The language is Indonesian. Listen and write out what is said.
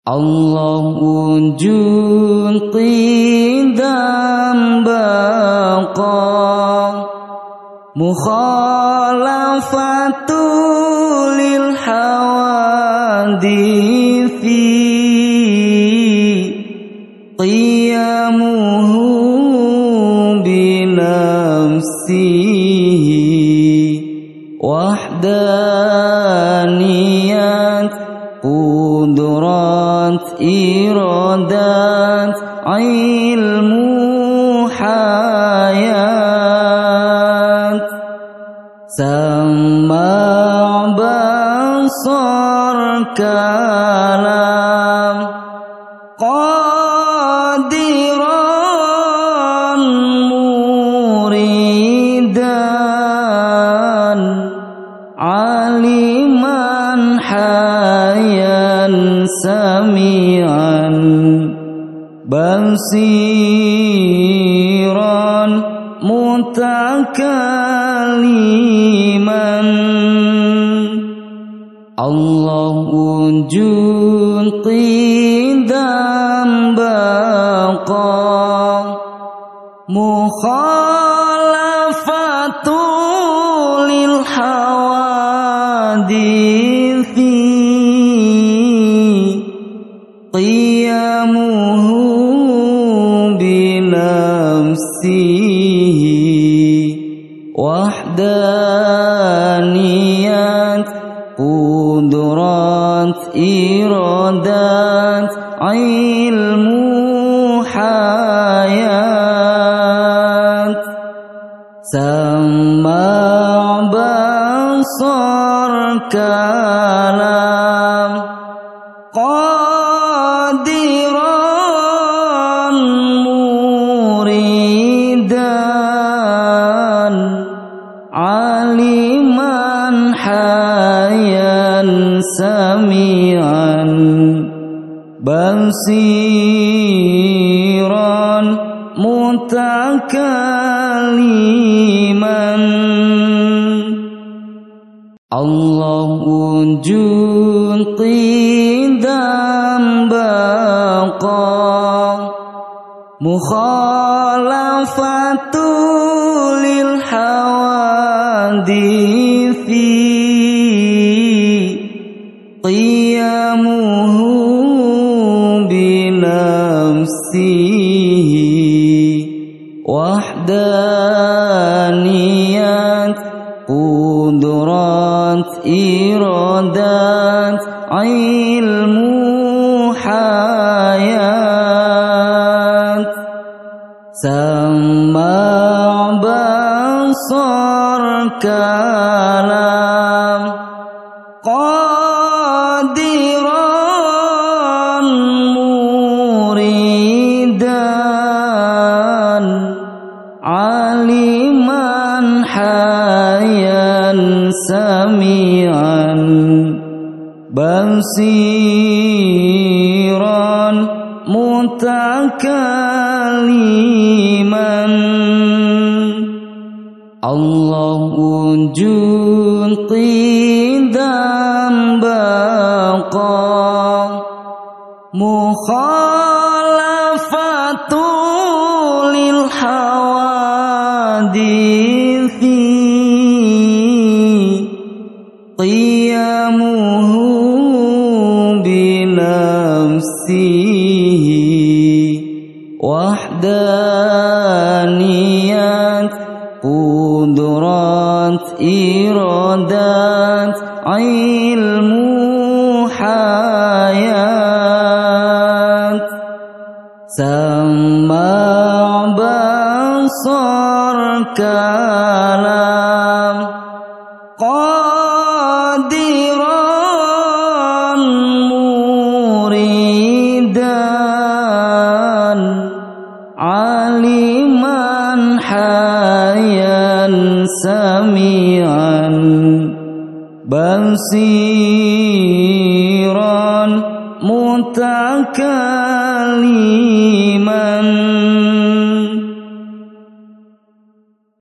Allah wujud qidam baqa mukhalafatu lil hawadithi qiyamuhu binafsihi wahdaniyat qudrat iradat ilmu hayat sama basar kalam qadiran muridan aliman hayan sami'an basiran mutakaliman Allah wujud qidam baqa mukhalafatu lil hawadithi qiyamuhu binafsihi wahdaniyat qudrat iradat ilmu hayat sama basar kalam qadiran muridan aliman hayan sami'an basiran mutakaliman Allah wujud qidam baqa mukhalafatu lil hawadithi qiyamuhu binafsihi wahdaniyat qudrat iradat ilmu hayat sama basar kalam qadiran muridan aliman hayan sami'an basiran mutakaliman Allah wujud qidam baqa mukhalafatu lil hawadithi qiyamuhu binafsihi wahdaniyat qudrat iradat ilmu hayat sama basar kalam qadiran muridan aliman hayan sami'an basiran mutakaliman